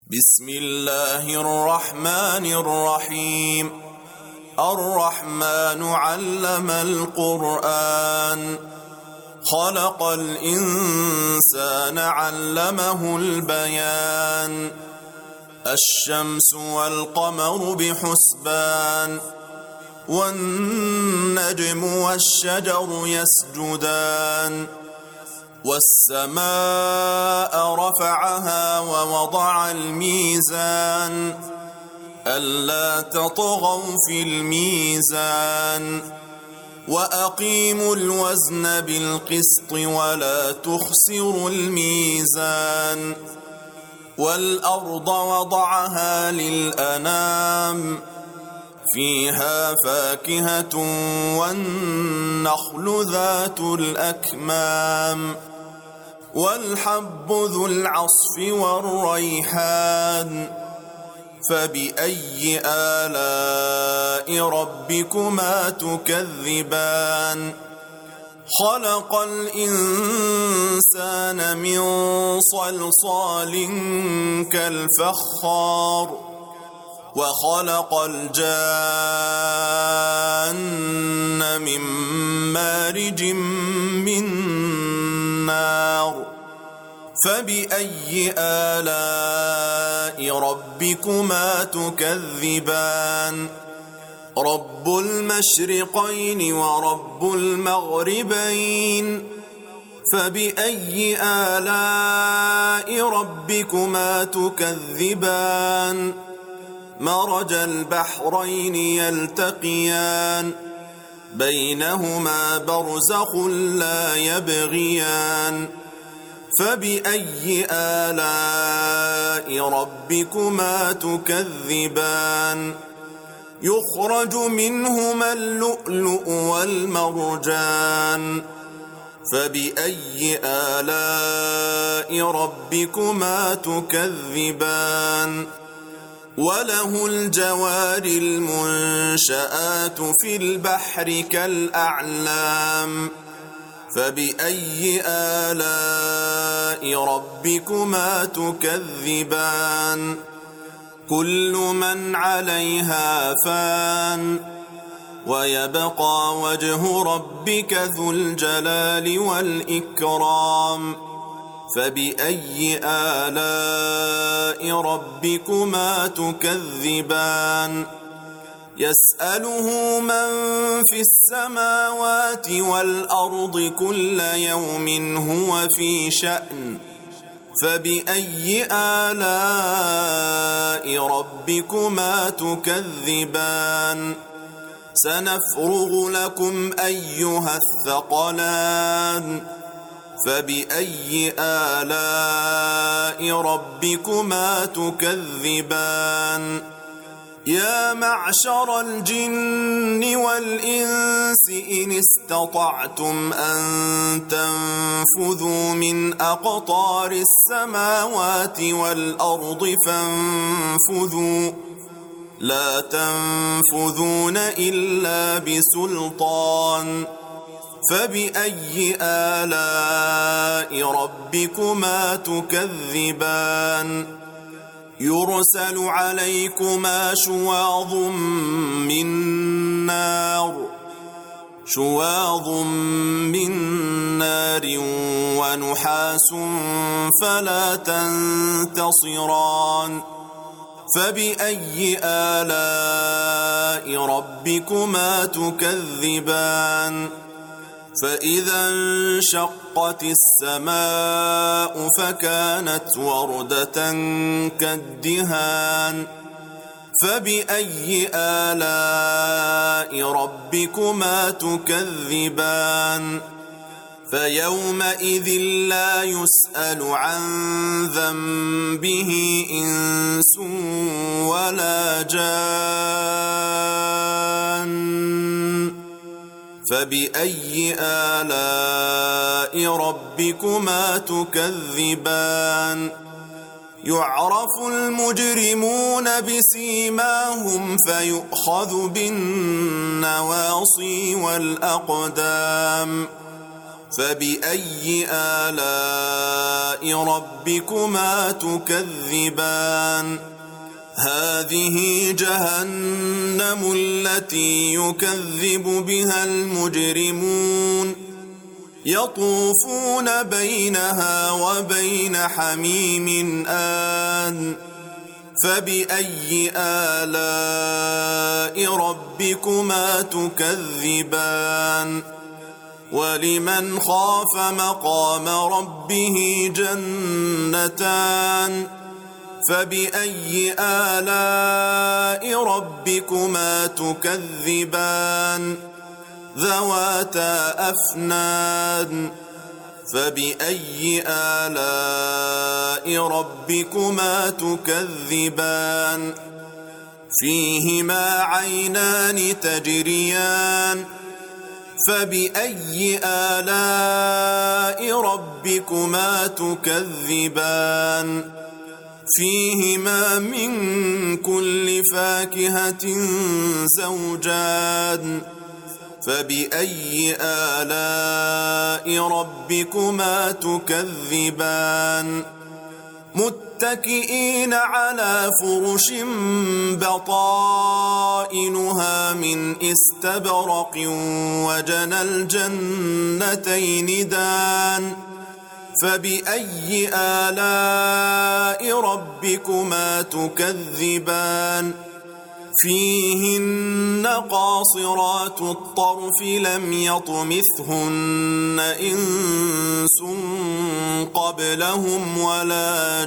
بسم الله الرحمن الرحيم. الرحمن علم القرآن، خلق الإنسان علمه البيان. الشمس والقمر بحسبان، والنجم والشجر يسجدان. والسماء رفعها ووضع الميزان، ألا تطغوا في الميزان. وأقيموا الوزن بالقسط ولا تخسروا الميزان. والأرض وضعها للأنام، فيها فاكهة والنخل ذات الأكمام. والحب ذو العصف والريحان، فبأي آلاء ربكما تكذبان. خلق الإنسان من صلصال كالفخار، وخلق الجان من مارج من نار. فبأي آلاء ربكما تكذبان. رب المشرقين ورب المغربين، فبأي آلاء ربكما تكذبان. مرج البحرين يلتقيان، بينهما برزخ لا يبغيان. فبأي آلاء ربكما تكذبان. يخرج منهما اللؤلؤ والمرجان، فبأي آلاء ربكما تكذبان. وله الجوار المنشآت في البحر كالأعلام، فبأي آلاء ربكما تكذبان. كل من عليها فان، ويبقى وجه ربك ذو الجلال والإكرام. فبأي آلاء ربكما تكذبان. يسأله من في السماوات والأرض كل يوم هو في شأن. فبأي آلاء ربكما تكذبان. سنفرغ لكم أيها الثقلان. فبأي آلاء ربكما تكذبان. يا معشر الجن والإنس إن استطعتم أن تنفذوا من أقطار السماوات والأرض فانفذوا، لا تنفذون إلا بسلطان. فبأي آلاء ربكما تكذبان. يرسل عليكما شواظ من نار ونحاس فلا تنتصران. فبأي آلاء ربكما تكذبان. فإذا انشقت السماء فكانت وردة كالدهان. فبأي آلاء ربكما تكذبان. فيومئذ لا يسأل عن ذنبه إنس ولا جان. فبأي آلاء ربكما تكذبان. يعرف المجرمون بسيماهم فيؤخذ بالنواصي والأقدام. فبأي آلاء ربكما تكذبان هذه جهنم التي يكذب بها المجرمون يطوفون بينها وبين حميم آن فبأي آلاء ربكما تكذبان ولمن خاف مقام ربه جنتان فبأي آلاء ربكما تكذبان ذواتا أفنان فبأي آلاء ربكما تكذبان فيهما عينان تجريان فبأي آلاء ربكما تكذبان فيهما من كل فاكهة زوجان فبأي آلاء ربكما تكذبان متكئين على فرش بطائنها من استبرق وجنى الجنتين دان فبأي آلاء ربكما تكذبان فيهن قاصرات الطرف لم يطمثهن إنس قبلهم ولا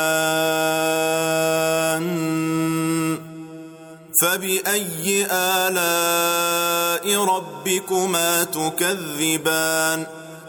جان فبأي آلاء ربكما تكذبان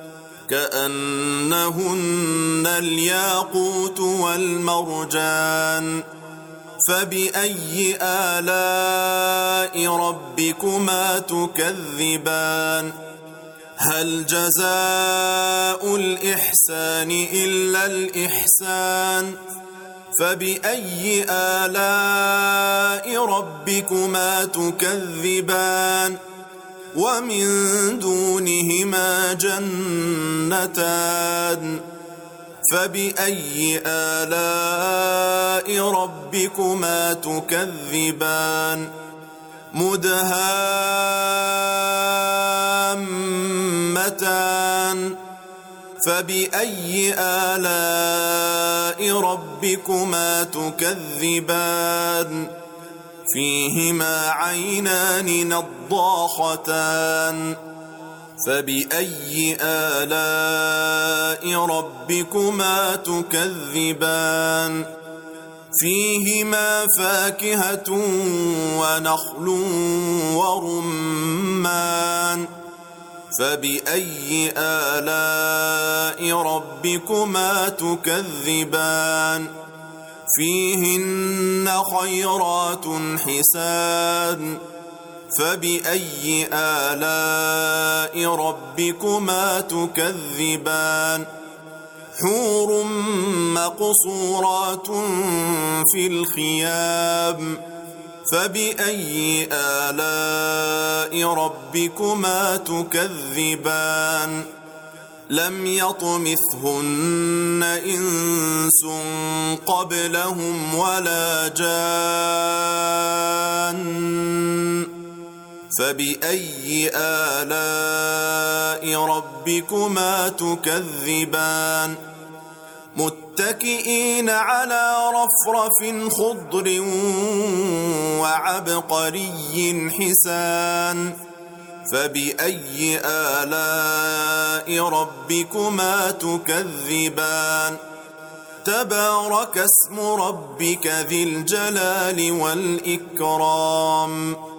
كأنهن الياقوت والمرجان فبأي آلاء ربكما تكذبان هل جزاء الإحسان إلا الإحسان فبأي آلاء ربكما تكذبان ومن دونهما جنتان فبأي آلاء ربكما تكذبان مدهامتان فبأي آلاء ربكما تكذبان فيهما عينان نضاختان فبأي آلاء ربكما تكذبان فيهما فاكهة ونخل ورمان فبأي آلاء ربكما تكذبان فيهن خيرات حسان فبأي آلاء ربكما تكذبان حور مقصورات في الخيام فبأي آلاء ربكما تكذبان لم يطمثهن إنس قبلهم ولا جان فبأي آلاء ربكما تكذبان متكئين على رفرف خضر وعبقري حسان فبأي آلاء ربكما تكذبان تبارك اسم ربك ذي الجلال والإكرام